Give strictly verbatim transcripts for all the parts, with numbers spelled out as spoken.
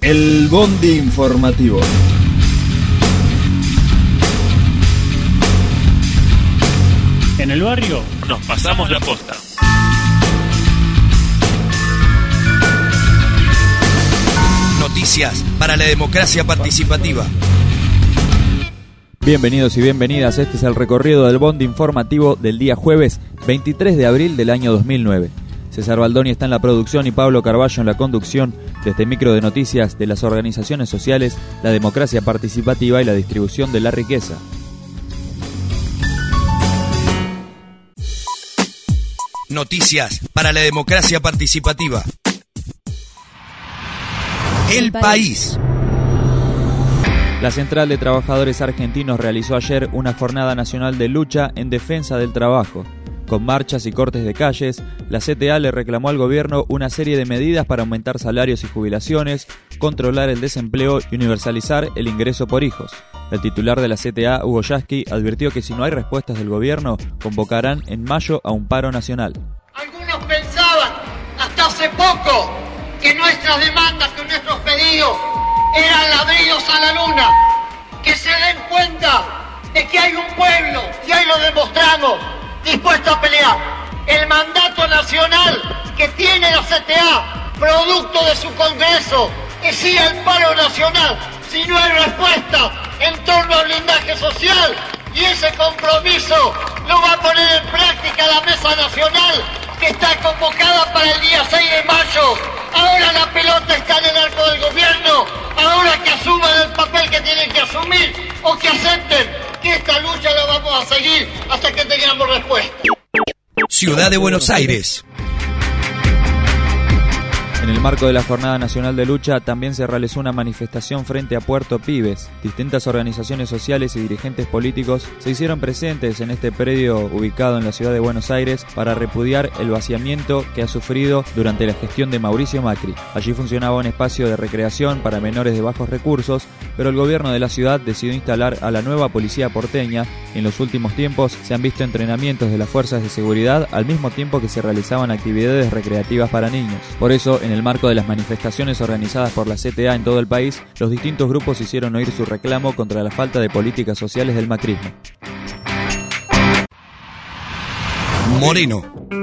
El Bondi Informativo. En el barrio nos pasamos la posta. Noticias para la democracia participativa. Bienvenidos y bienvenidas, este es el recorrido del Bondi Informativo del día jueves veintitrés de abril del año dos mil nueve. César Baldoni está en la producción y Pablo Carballo en la conducción de este micro de noticias de las organizaciones sociales, la democracia participativa y la distribución de la riqueza. Noticias para la democracia participativa. El país. La Central de Trabajadores Argentinos realizó ayer una jornada nacional de lucha en defensa del trabajo. Con marchas y cortes de calles, la C T A le reclamó al gobierno una serie de medidas para aumentar salarios y jubilaciones, controlar el desempleo y universalizar el ingreso por hijos. El titular de la C T A, Hugo Yasky, advirtió que si no hay respuestas del gobierno, convocarán en mayo a un paro nacional. Algunos pensaban, hasta hace poco, que nuestras demandas, que nuestros pedidos eran ladrillos a la luna. Que se den cuenta de que hay un pueblo, y hoy lo demostramos, dispuesto a pelear. El mandato nacional que tiene la C T A, producto de su congreso, exige el paro nacional si no hay respuesta en torno al blindaje social, y ese compromiso lo va a poner en práctica la Mesa Nacional, que está convocada para el día seis de mayo. Ahora la pelota está en el arco del gobierno, ahora que asuman el papel que tienen que asumir, o que acepten que esta lucha la vamos a seguir hasta que tengamos respuesta. Ciudad de Buenos Aires. En el marco de la Jornada Nacional de Lucha también se realizó una manifestación frente a Puerto Pibes. Distintas organizaciones sociales y dirigentes políticos se hicieron presentes en este predio ubicado en la ciudad de Buenos Aires para repudiar el vaciamiento que ha sufrido durante la gestión de Mauricio Macri. Allí funcionaba un espacio de recreación para menores de bajos recursos, pero el gobierno de la ciudad decidió instalar a la nueva policía porteña. En los últimos tiempos se han visto entrenamientos de las fuerzas de seguridad al mismo tiempo que se realizaban actividades recreativas para niños. Por eso, en el marco de las manifestaciones organizadas por la C T A en todo el país, los distintos grupos hicieron oír su reclamo contra la falta de políticas sociales del macrismo. Moreno.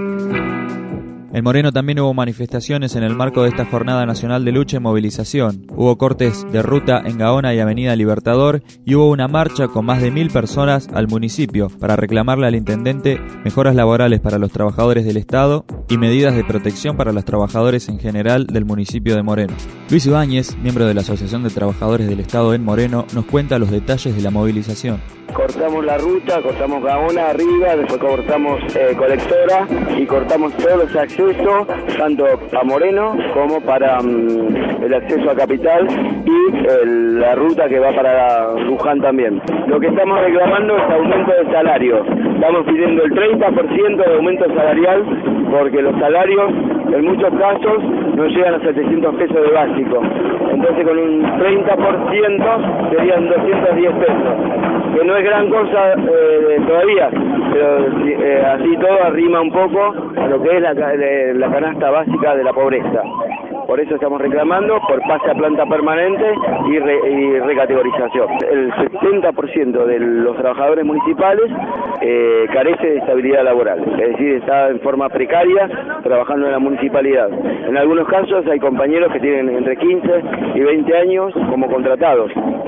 En Moreno también hubo manifestaciones en el marco de esta Jornada Nacional de Lucha y Movilización. Hubo cortes de ruta en Gaona y Avenida Libertador y hubo una marcha con más de mil personas al municipio para reclamarle al intendente mejoras laborales para los trabajadores del Estado y medidas de protección para los trabajadores en general del municipio de Moreno. Luis Ibáñez, miembro de la Asociación de Trabajadores del Estado en Moreno, nos cuenta los detalles de la movilización. Cortamos la ruta, cortamos Gaona arriba, después cortamos eh, Colectora y cortamos todos los accesos, tanto a Moreno como para um, el acceso a Capital y el, la ruta que va para Luján también. Lo que estamos reclamando es aumento de salario. Estamos pidiendo el treinta por ciento de aumento salarial porque los salarios en muchos casos no llegan a setecientos pesos de básico. Entonces con un treinta por ciento serían doscientos diez pesos. Que no es gran cosa eh, todavía, pero eh, así todo arrima un poco a lo que es la, la canasta básica de la pobreza. Por eso estamos reclamando por pase a planta permanente y, re, y recategorización. El setenta por ciento de los trabajadores municipales eh, carece de estabilidad laboral, es decir, está en forma precaria trabajando en la municipalidad. En algunos casos hay compañeros que tienen entre quince y veinte años como contratados.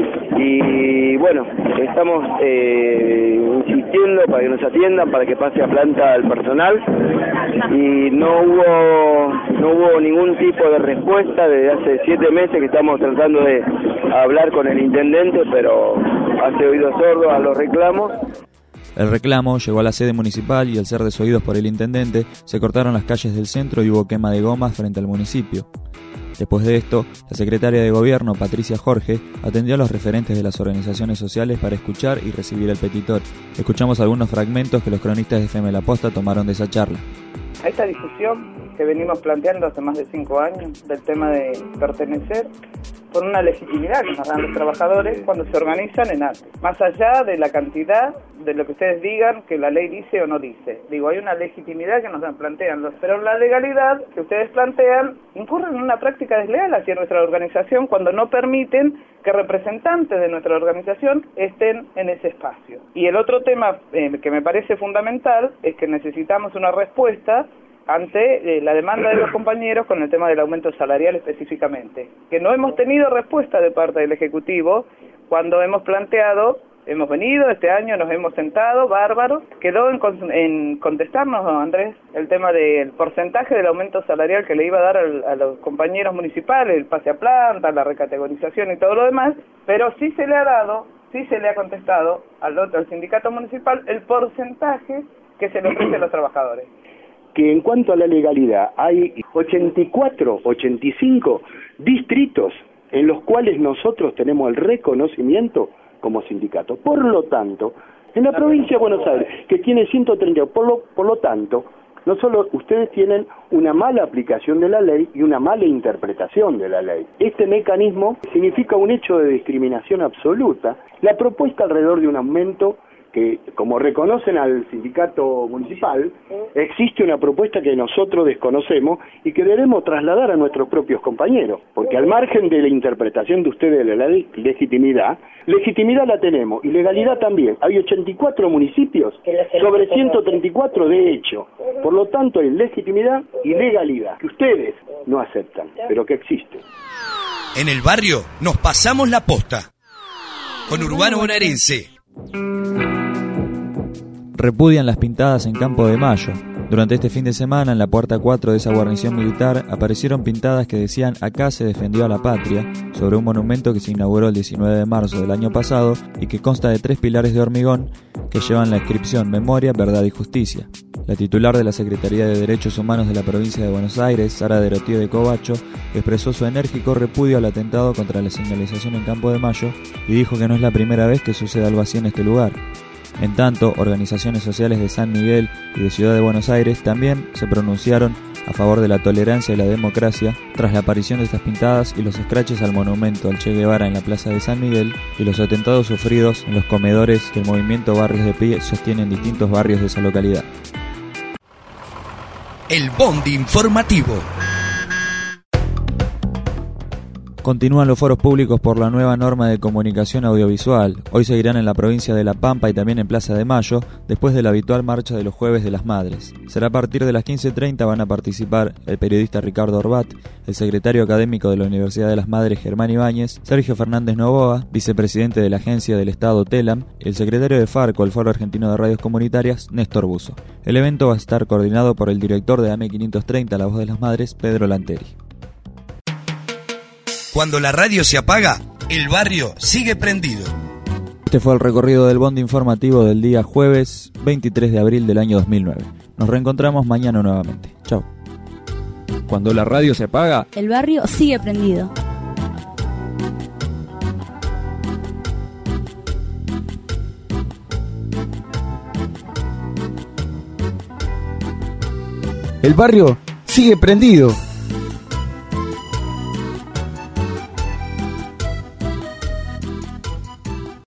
Y bueno, estamos eh, insistiendo para que nos atiendan, para que pase a planta el personal y no hubo no hubo ningún tipo de respuesta desde hace siete meses que estamos tratando de hablar con el intendente, pero hace oídos sordos a los reclamos. El reclamo llegó a la sede municipal y al ser desoídos por el intendente, se cortaron las calles del centro y hubo quema de gomas frente al municipio. Después de esto, la secretaria de Gobierno, Patricia Jorge, atendió a los referentes de las organizaciones sociales para escuchar y recibir el petitor. Escuchamos algunos fragmentos que los cronistas de F M La Posta tomaron de esa charla. A esta discusión que venimos planteando hace más de cinco años del tema de pertenecer, con una legitimidad que nos dan los trabajadores cuando se organizan en ATE. Más allá de la cantidad de lo que ustedes digan que la ley dice o no dice. Digo, hay una legitimidad que nos plantean, los, pero la legalidad que ustedes plantean incurre en una práctica desleal hacia nuestra organización cuando no permiten que representantes de nuestra organización estén en ese espacio. Y el otro tema eh, que me parece fundamental es que necesitamos una respuesta ante eh, la demanda de los compañeros con el tema del aumento salarial específicamente, que no hemos tenido respuesta de parte del Ejecutivo cuando hemos planteado, hemos venido este año, nos hemos sentado, bárbaro, quedó en, en contestarnos, Andrés, el tema del porcentaje del aumento salarial que le iba a dar al, a los compañeros municipales, el pase a planta, la recategorización y todo lo demás, pero sí se le ha dado, sí se le ha contestado al, otro, al sindicato municipal el porcentaje que se le ofrece a los trabajadores. Que en cuanto a la legalidad, hay ochenta y cuatro, ochenta y cinco distritos en los cuales nosotros tenemos el reconocimiento como sindicato. Por lo tanto, en la provincia de Buenos Aires, que tiene ciento treinta, por lo, por lo tanto, no solo ustedes tienen una mala aplicación de la ley y una mala interpretación de la ley. Este mecanismo significa un hecho de discriminación absoluta. La propuesta alrededor de un aumento que, como reconocen al sindicato municipal, existe una propuesta que nosotros desconocemos y que debemos trasladar a nuestros propios compañeros, porque al margen de la interpretación de ustedes de la legitimidad, legitimidad la tenemos y legalidad también. Hay ochenta y cuatro municipios sobre ciento treinta y cuatro de hecho, por lo tanto hay legitimidad y legalidad que ustedes no aceptan, pero que existe. En el barrio nos pasamos la posta con Urbano Bonaerense. Repudian las pintadas en Campo de Mayo. Durante este fin de semana, en la puerta cuatro de esa guarnición militar, aparecieron pintadas que decían "Acá se defendió a la patria", sobre un monumento que se inauguró el diecinueve de marzo del año pasado y que consta de tres pilares de hormigón que llevan la inscripción "Memoria, Verdad y Justicia". La titular de la Secretaría de Derechos Humanos de la provincia de Buenos Aires, Sara Derotier de Covacho, expresó su enérgico repudio al atentado contra la señalización en Campo de Mayo y dijo que no es la primera vez que sucede algo así en este lugar. En tanto, organizaciones sociales de San Miguel y de Ciudad de Buenos Aires también se pronunciaron a favor de la tolerancia y la democracia tras la aparición de estas pintadas y los escraches al monumento al Che Guevara en la plaza de San Miguel y los atentados sufridos en los comedores que el movimiento Barrios de Pie sostiene en distintos barrios de esa localidad. El Bondi Informativo. Continúan los foros públicos por la nueva norma de comunicación audiovisual. Hoy seguirán en la provincia de La Pampa y también en Plaza de Mayo, después de la habitual marcha de los Jueves de las Madres. Será a partir de las quince treinta, van a participar el periodista Ricardo Orbat, el secretario académico de la Universidad de las Madres Germán Ibáñez, Sergio Fernández Novoa, vicepresidente de la Agencia del Estado TELAM, y el secretario de Farco, el Foro Argentino de Radios Comunitarias, Néstor Busso. El evento va a estar coordinado por el director de A M quinientos treinta, La Voz de las Madres, Pedro Lanteri. Cuando la radio se apaga, el barrio sigue prendido. Este fue el recorrido del Bondi Informativo del día jueves veintitrés de abril del año dos mil nueve. Nos reencontramos mañana nuevamente. Chau. Cuando la radio se apaga, el barrio sigue prendido. el barrio sigue prendido.